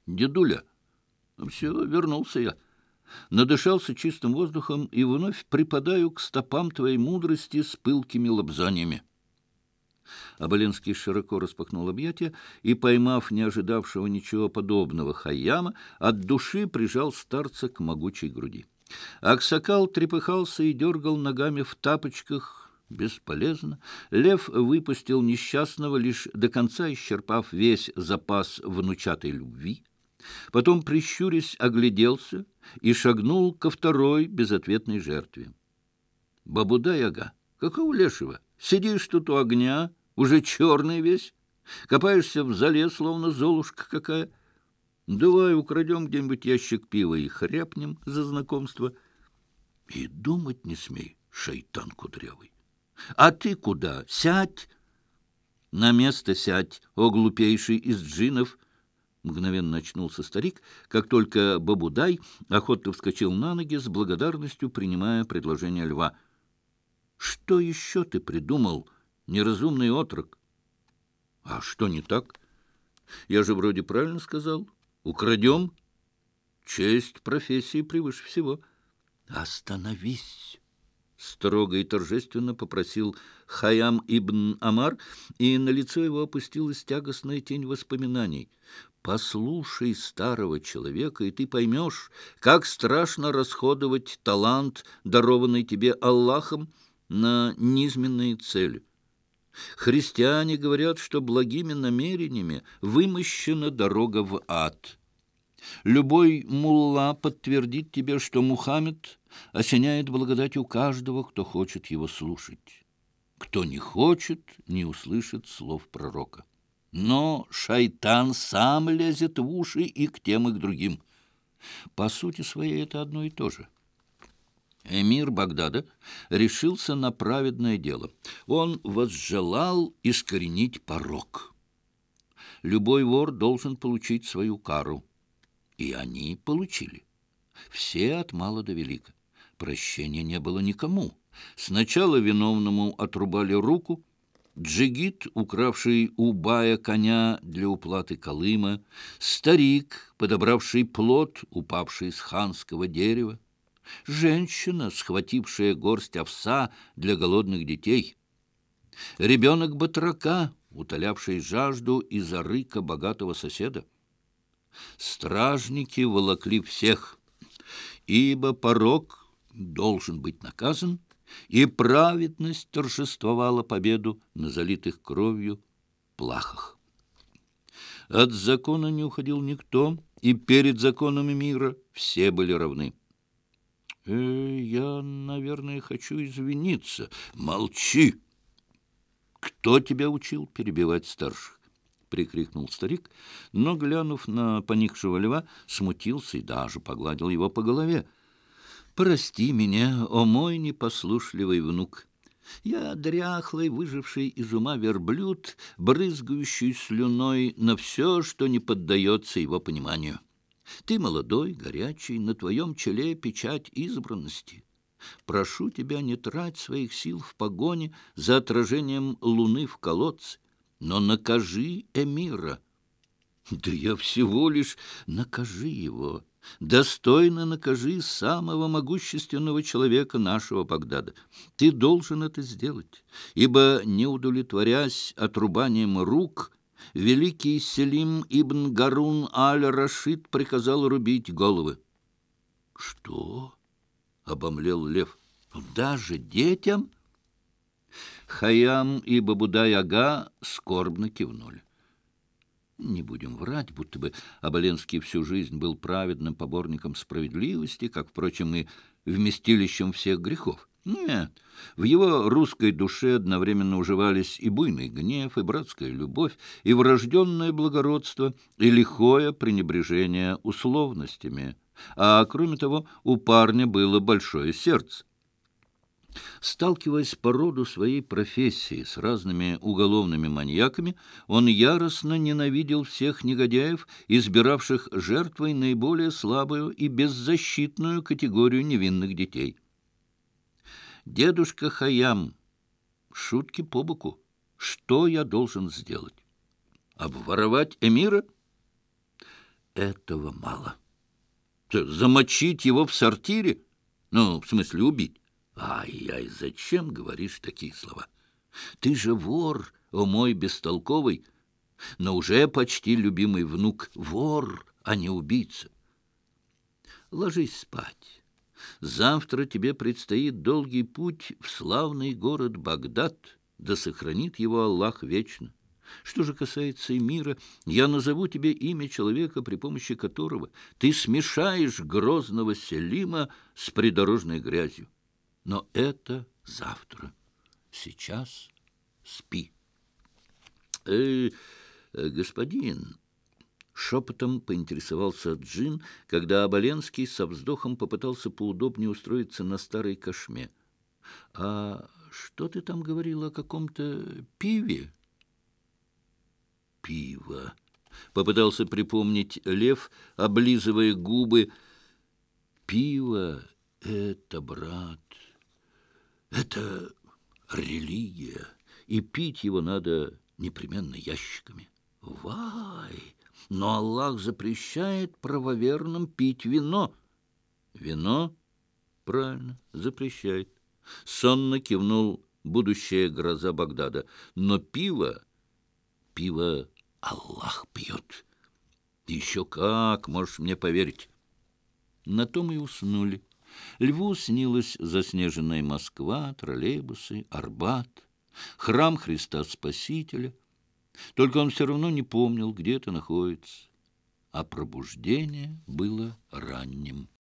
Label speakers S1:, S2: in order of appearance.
S1: Дедуля, все, вернулся я. Надышался чистым воздухом и вновь припадаю к стопам твоей мудрости с пылкими лобзаниями. Оболенский широко распахнул объятия и, поймав не ожидавшего ничего подобного Хайяма, от души прижал старца к могучей груди. Аксакал трепыхался и дергал ногами в тапочках. Бесполезно. Лев выпустил несчастного, лишь до конца исчерпав весь запас внучатой любви. Потом, прищурясь, огляделся и шагнул ко второй безответной жертве. Бабуда-яга, какого лешего? Сидишь тут у огня, уже черный весь, копаешься в зале, словно золушка какая. Давай украдем где-нибудь ящик пива и хряпнем за знакомство. И думать не смей, шайтан кудрявый. А ты куда? Сядь! На место сядь, о глупейший из джиннов! Мгновенно очнулся старик, как только Бабудай охотно вскочил на ноги, с благодарностью принимая предложение льва. — Что еще ты придумал, неразумный отрок? — А что не так? Я же вроде правильно сказал. Украдем. Честь профессии превыше всего. — Остановись! — строго и торжественно попросил Хайям ибн Амар, и на лицо его опустилась тягостная тень воспоминаний. «Послушай старого человека, и ты поймешь, как страшно расходовать талант, дарованный тебе Аллахом, на низменные цели. Христиане говорят, что благими намерениями вымощена дорога в ад». Любой мулла подтвердит тебе, что Мухаммед осеняет благодатью каждого, кто хочет его слушать. Кто не хочет, не услышит слов пророка. Но шайтан сам лезет в уши и к тем, и к другим. По сути своей это одно и то же. Эмир Багдада решился на праведное дело. Он возжелал искоренить порок. Любой вор должен получить свою кару. И они получили. Все от мала до велика. Прощения не было никому. Сначала виновному отрубали руку, джигит, укравший у бая коня для уплаты колыма, старик, подобравший плод, упавший с ханского дерева, женщина, схватившая горсть овса для голодных детей, ребенок батрака, утолявший жажду из-за рыка богатого соседа. Стражники волокли всех, ибо порок должен быть наказан, и праведность торжествовала победу на залитых кровью плахах. От закона не уходил никто, и перед законами мира все были равны. Я, наверное, хочу извиниться. Молчи! Кто тебя учил перебивать старших? — прикрикнул старик, но, глянув на поникшего льва, смутился и даже погладил его по голове. — Прости меня, о мой непослушливый внук! Я дряхлый, выживший из ума верблюд, брызгающий слюной на все, что не поддается его пониманию. Ты молодой, горячий, на твоем челе печать избранности. Прошу тебя, не трать своих сил в погоне за отражением луны в колодце, но накажи эмира. Да я всего лишь накажи его. Достойно накажи самого могущественного человека нашего Багдада. Ты должен это сделать, ибо, не удовлетворясь отрубанием рук, великий Селим ибн Гарун аль-Рашид приказал рубить головы. — Что? — обомлел лев. — Даже детям? Хайям и Бабудай-ага скорбно кивнули. Не будем врать, будто бы Оболенский всю жизнь был праведным поборником справедливости, как, впрочем, и вместилищем всех грехов. Нет, в его русской душе одновременно уживались и буйный гнев, и братская любовь, и врожденное благородство, и лихое пренебрежение условностями. А кроме того, у парня было большое сердце. Сталкиваясь по роду своей профессии с разными уголовными маньяками, он яростно ненавидел всех негодяев, избиравших жертвой наиболее слабую и беззащитную категорию невинных детей. «Дедушка Хайям, шутки по боку, что я должен сделать? Обворовать эмира? этого мало. Что, замочить его в сортире? Ну, в смысле, убить? Ай-яй, зачем говоришь такие слова? Ты же вор, о мой бестолковый, но уже почти любимый внук. Вор, а не убийца. Ложись спать. Завтра тебе предстоит долгий путь в славный город Багдад, да сохранит его Аллах вечно. Что же касается мира, я назову тебе имя человека, при помощи которого ты смешаешь грозного Селима с придорожной грязью. Но это завтра. Сейчас спи. Господин, шепотом поинтересовался Джин, когда Оболенский со вздохом попытался поудобнее устроиться на старой кошме. А что ты там говорил о каком-то пиве? Пиво. Попытался припомнить Лев, облизывая губы. Пиво — это, брат, это религия, и пить его надо непременно ящиками. Вай! Но Аллах запрещает правоверным пить вино. Вино? Правильно, запрещает. Сонно кивнул будущая гроза Багдада. Но пиво Аллах пьет. Еще как, можешь мне поверить. На том и уснули. Льву снилась заснеженная Москва, троллейбусы, Арбат, храм Христа Спасителя. Только он все равно не помнил, где это находится. А пробуждение было ранним.